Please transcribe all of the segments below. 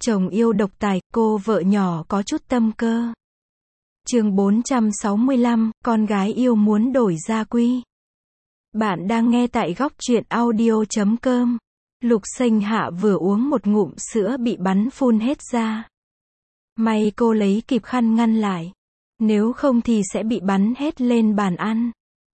Chồng yêu độc tài, cô vợ nhỏ có chút tâm cơ. Chương 465, con gái yêu muốn đổi gia quy. Bạn đang nghe tại góc truyện audio.com. Lục Xanh Hạ vừa uống một ngụm sữa bị bắn phun hết ra. May cô lấy kịp khăn ngăn lại. Nếu không thì sẽ bị bắn hết lên bàn ăn.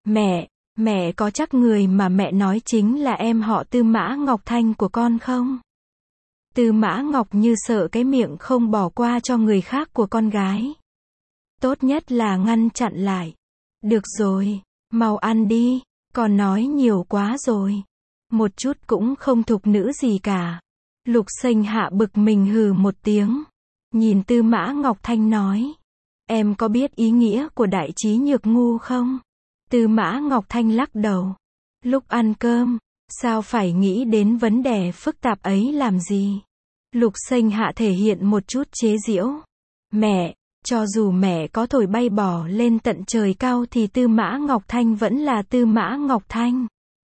Mẹ có chắc người mà mẹ nói chính là em họ Tư Mã Ngọc Thanh của con không? Tư Mã Ngọc Như sợ cái miệng không bỏ qua cho người khác của con gái. Tốt nhất là ngăn chặn lại. Được rồi, mau ăn đi, còn nói nhiều quá rồi. Một chút cũng không thục nữ gì cả. Lục Xanh Hạ bực mình hừ một tiếng. Nhìn Tư Mã Ngọc Thanh nói. Em có biết ý nghĩa của đại trí nhược ngu không? Tư Mã Ngọc Thanh lắc đầu. Lúc ăn cơm, sao phải nghĩ đến vấn đề phức tạp ấy làm gì? Lục Xanh Hạ thể hiện một chút chế giễu. Mẹ, cho dù mẹ có thổi bay bò lên tận trời cao thì Tư Mã Ngọc Thanh vẫn là Tư Mã Ngọc Thanh.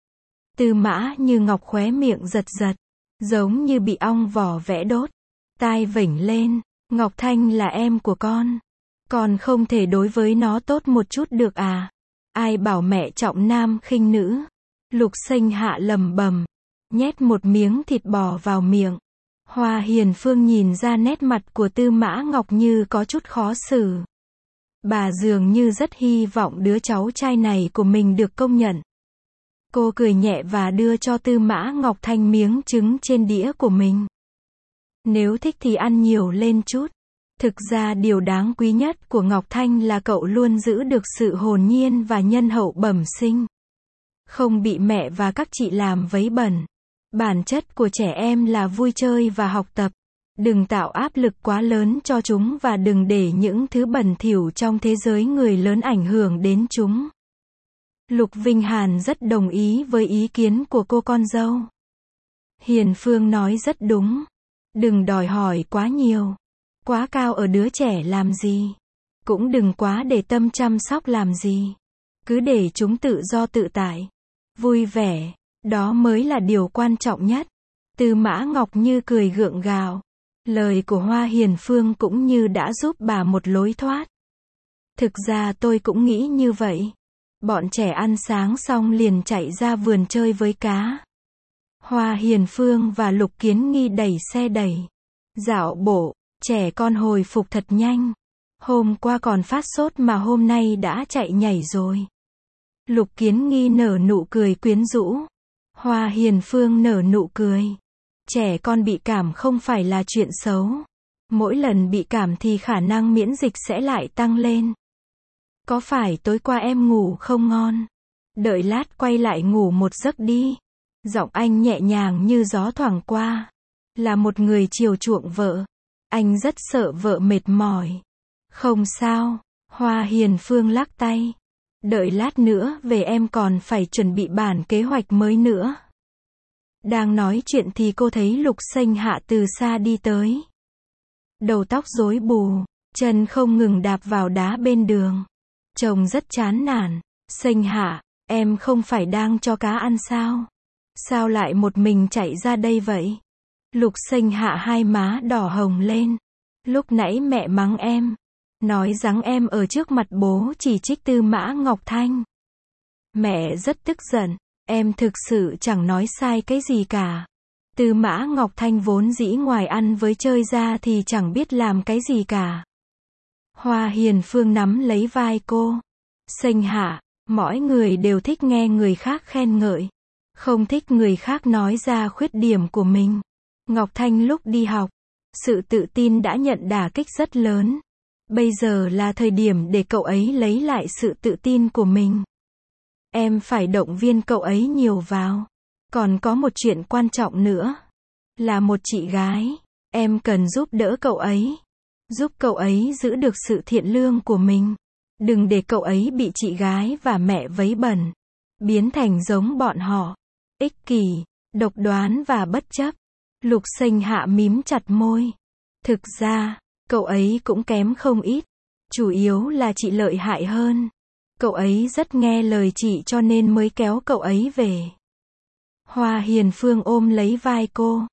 Tư Mã Như Ngọc khóe miệng giật giật, giống như bị ong vỏ vẽ đốt. Tai vểnh lên, Ngọc Thanh là em của con không thể đối với nó tốt một chút được à? Ai bảo mẹ trọng nam khinh nữ? Lục Xanh Hạ lẩm bẩm, nhét một miếng thịt bò vào miệng. Hoa Hiền Phương nhìn ra nét mặt của Tư Mã Ngọc Như có chút khó xử. Bà dường như rất hy vọng đứa cháu trai này của mình được công nhận. Cô cười nhẹ và đưa cho Tư Mã Ngọc Thanh miếng trứng trên đĩa của mình. Nếu thích thì ăn nhiều lên chút. Thực ra điều đáng quý nhất của Ngọc Thanh là cậu luôn giữ được sự hồn nhiên và nhân hậu bẩm sinh. Không bị mẹ và các chị làm vấy bẩn. Bản chất của trẻ em là vui chơi và học tập. Đừng tạo áp lực quá lớn cho chúng và đừng để những thứ bẩn thỉu trong thế giới người lớn ảnh hưởng đến chúng. Lục Vinh Hàn rất đồng ý với ý kiến của cô con dâu. Hiền Phương nói rất đúng. Đừng đòi hỏi quá nhiều. Quá cao ở đứa trẻ làm gì. Cũng đừng quá để tâm chăm sóc làm gì. Cứ để chúng tự do tự tại. Vui vẻ. Đó mới là điều quan trọng nhất. Tư Mã Ngọc Như cười gượng gạo. Lời của Hoa Hiền Phương cũng như đã giúp bà một lối thoát. Thực ra tôi cũng nghĩ như vậy. Bọn trẻ ăn sáng xong liền chạy ra vườn chơi với cá. Hoa Hiền Phương và Lục Kiến Nghi đẩy xe đẩy. Dạo bộ, trẻ con hồi phục thật nhanh. Hôm qua còn phát sốt mà hôm nay đã chạy nhảy rồi. Lục Kiến Nghi nở nụ cười quyến rũ. Hoa Hiền Phương nở nụ cười. Trẻ con bị cảm không phải là chuyện xấu. Mỗi lần bị cảm thì khả năng miễn dịch sẽ lại tăng lên. Có phải tối qua em ngủ không ngon? Đợi lát quay lại ngủ một giấc đi. Giọng anh nhẹ nhàng như gió thoảng qua. Là một người chiều chuộng vợ. Anh rất sợ vợ mệt mỏi. Không sao. Hoa Hiền Phương lắc tay. Đợi lát nữa về em còn phải chuẩn bị bản kế hoạch mới nữa. Đang nói chuyện thì cô thấy Lục Xanh Hạ từ xa đi tới. Đầu tóc rối bù, chân không ngừng đạp vào đá bên đường. Trông rất chán nản. Xanh Hạ, em không phải đang cho cá ăn sao? Sao lại một mình chạy ra đây vậy? Lục Xanh Hạ hai má đỏ hồng lên. Lúc nãy mẹ mắng em. Nói rằng em ở trước mặt bố chỉ trích Tư Mã Ngọc Thanh. Mẹ rất tức giận. Em thực sự chẳng nói sai cái gì cả. Tư Mã Ngọc Thanh vốn dĩ ngoài ăn với chơi ra thì chẳng biết làm cái gì cả. Hoa Hiền Phương nắm lấy vai cô. Xanh Hạ, mỗi người đều thích nghe người khác khen ngợi. Không thích người khác nói ra khuyết điểm của mình. Ngọc Thanh lúc đi học, sự tự tin đã nhận đả kích rất lớn. Bây giờ là thời điểm để cậu ấy lấy lại sự tự tin của mình. Em phải động viên cậu ấy nhiều vào. Còn có một chuyện quan trọng nữa. Là một chị gái. Em cần giúp đỡ cậu ấy. Giúp cậu ấy giữ được sự thiện lương của mình. Đừng để cậu ấy bị chị gái và mẹ vấy bẩn. Biến thành giống bọn họ. Ích kỷ, độc đoán và bất chấp. Lục Xanh Hạ mím chặt môi. Thực ra, cậu ấy cũng kém không ít. Chủ yếu là chị lợi hại hơn. Cậu ấy rất nghe lời chị cho nên mới kéo cậu ấy về. Hoa Hiền Phương ôm lấy vai cô.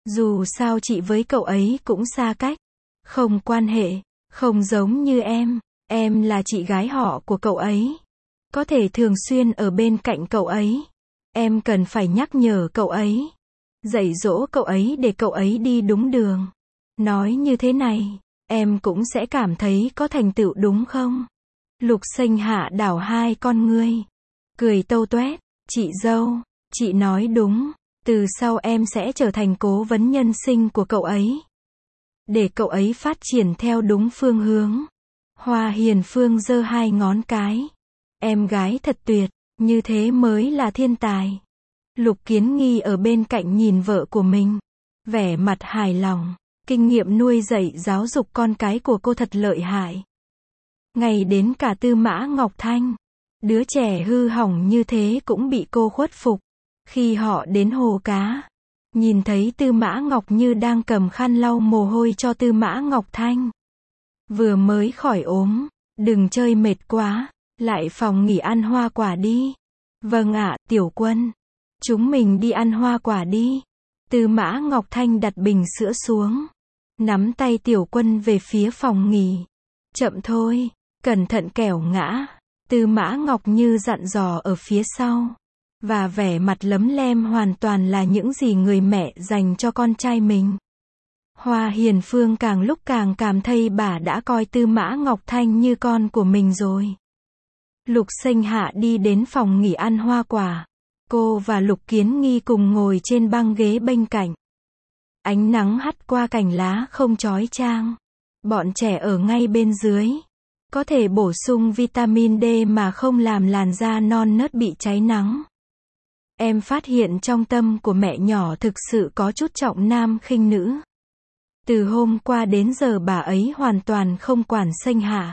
Dù sao chị với cậu ấy cũng xa cách. Không quan hệ. Không giống như em là chị gái họ của cậu ấy. Có thể thường xuyên ở bên cạnh cậu ấy. Em cần phải nhắc nhở cậu ấy. Dạy dỗ cậu ấy để cậu ấy đi đúng đường. Nói như thế này, em cũng sẽ cảm thấy có thành tựu đúng không? Lục Xanh Hạ đảo hai con ngươi. Cười tâu toét, chị dâu, chị nói đúng. Từ sau em sẽ trở thành cố vấn nhân sinh của cậu ấy. Để cậu ấy phát triển theo đúng phương hướng. Hoa Hiền Phương giơ hai ngón cái. Em gái thật tuyệt, như thế mới là thiên tài. Lục Kiến Nghi ở bên cạnh nhìn vợ của mình. Vẻ mặt hài lòng. Kinh nghiệm nuôi dạy giáo dục con cái của cô thật lợi hại. Ngay đến cả Tư Mã Ngọc Thanh. Đứa trẻ hư hỏng như thế cũng bị cô khuất phục. Khi họ đến hồ cá, nhìn thấy Tư Mã Ngọc Như đang cầm khăn lau mồ hôi cho Tư Mã Ngọc Thanh. Vừa mới khỏi ốm, đừng chơi mệt quá, lại phòng nghỉ ăn hoa quả đi. Vâng ạ, Tiểu Quân. Chúng mình đi ăn hoa quả đi. Tư Mã Ngọc Thanh đặt bình sữa xuống. Nắm tay Tiểu Quân về phía phòng nghỉ. Chậm thôi, cẩn thận kẻo ngã. Tư Mã Ngọc Như dặn dò ở phía sau. Và vẻ mặt lấm lem hoàn toàn là những gì người mẹ dành cho con trai mình. Hoa Hiền Phương càng lúc càng cảm thấy bà đã coi Tư Mã Ngọc Thanh như con của mình rồi. Lục Xanh Hạ đi đến phòng nghỉ ăn hoa quả. Cô và Lục Kiến Nghi cùng ngồi trên băng ghế bên cạnh. Ánh nắng hắt qua cành lá không chói chang. Bọn trẻ ở ngay bên dưới. Có thể bổ sung vitamin D mà không làm làn da non nớt bị cháy nắng. Em phát hiện trong tâm của mẹ nhỏ thực sự có chút trọng nam khinh nữ. Từ hôm qua đến giờ bà ấy hoàn toàn không quản Xanh Hạ.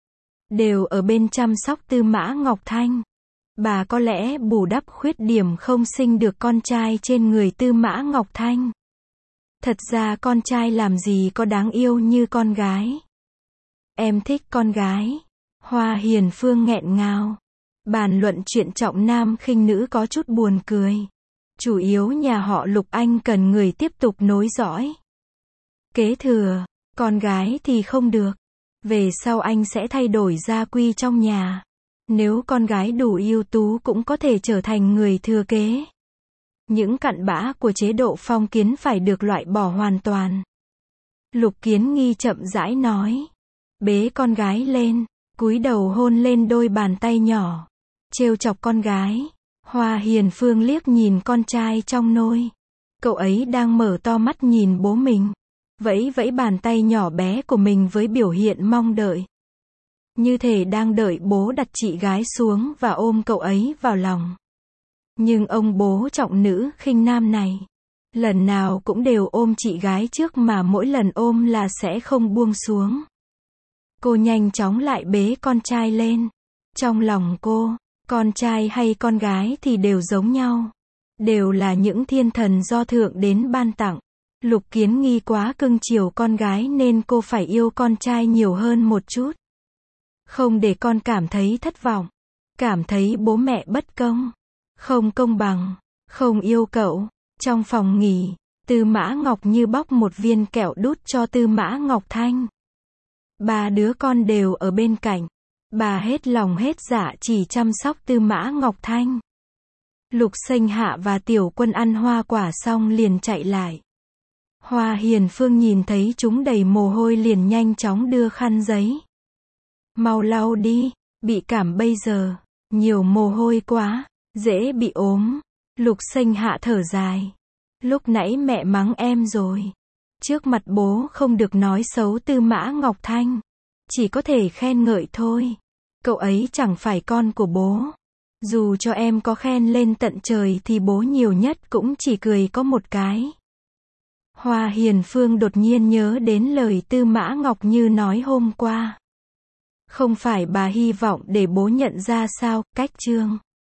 Đều ở bên chăm sóc Tư Mã Ngọc Thanh. Bà có lẽ bù đắp khuyết điểm không sinh được con trai trên người Tư Mã Ngọc Thanh. Thật ra con trai làm gì có đáng yêu như con gái. Em thích con gái. Hoa Hiền Phương nghẹn ngào. Bàn luận chuyện trọng nam khinh nữ có chút buồn cười. Chủ yếu nhà họ Lục Anh cần người tiếp tục nối dõi. Kế thừa, con gái thì không được. Về sau anh sẽ thay đổi gia quy trong nhà. Nếu con gái đủ ưu tú cũng có thể trở thành người thừa kế. Những cặn bã của chế độ phong kiến phải được loại bỏ hoàn toàn. Lục Kiến Nghi chậm rãi nói. Bế con gái lên, cúi đầu hôn lên đôi bàn tay nhỏ. Trêu chọc con gái. Hoa Hiền Phương liếc nhìn con trai trong nôi. Cậu ấy đang mở to mắt nhìn bố mình. Vẫy vẫy bàn tay nhỏ bé của mình với biểu hiện mong đợi. Như thể đang đợi bố đặt chị gái xuống và ôm cậu ấy vào lòng. Nhưng ông bố trọng nữ khinh nam này, lần nào cũng đều ôm chị gái trước mà mỗi lần ôm là sẽ không buông xuống. Cô nhanh chóng lại bế con trai lên. Trong lòng cô, con trai hay con gái thì đều giống nhau. Đều là những thiên thần do thượng đến ban tặng. Lục Kiến Nghi quá cưng chiều con gái nên cô phải yêu con trai nhiều hơn một chút. Không để con cảm thấy thất vọng. Cảm thấy bố mẹ bất công. Không công bằng. Không yêu cậu. Trong phòng nghỉ, Tư Mã Ngọc Như bóc một viên kẹo đút cho Tư Mã Ngọc Thanh. Ba đứa con đều ở bên cạnh. Bà hết lòng hết dạ chỉ chăm sóc Tư Mã Ngọc Thanh. Lục Xanh Hạ và Tiểu Quân ăn hoa quả xong liền chạy lại. Hoa Hiền Phương nhìn thấy chúng đầy mồ hôi liền nhanh chóng đưa khăn giấy. Mau lau đi, bị cảm bây giờ, nhiều mồ hôi quá, dễ bị ốm. Lục Xanh Hạ thở dài. Lúc nãy mẹ mắng em rồi. Trước mặt bố không được nói xấu Tư Mã Ngọc Thanh. Chỉ có thể khen ngợi thôi. Cậu ấy chẳng phải con của bố. Dù cho em có khen lên tận trời thì bố nhiều nhất cũng chỉ cười có một cái. Hoa Hiền Phương đột nhiên nhớ đến lời Tư Mã Ngọc Như nói hôm qua. Không phải bà hy vọng để bố nhận ra sao, cách chương.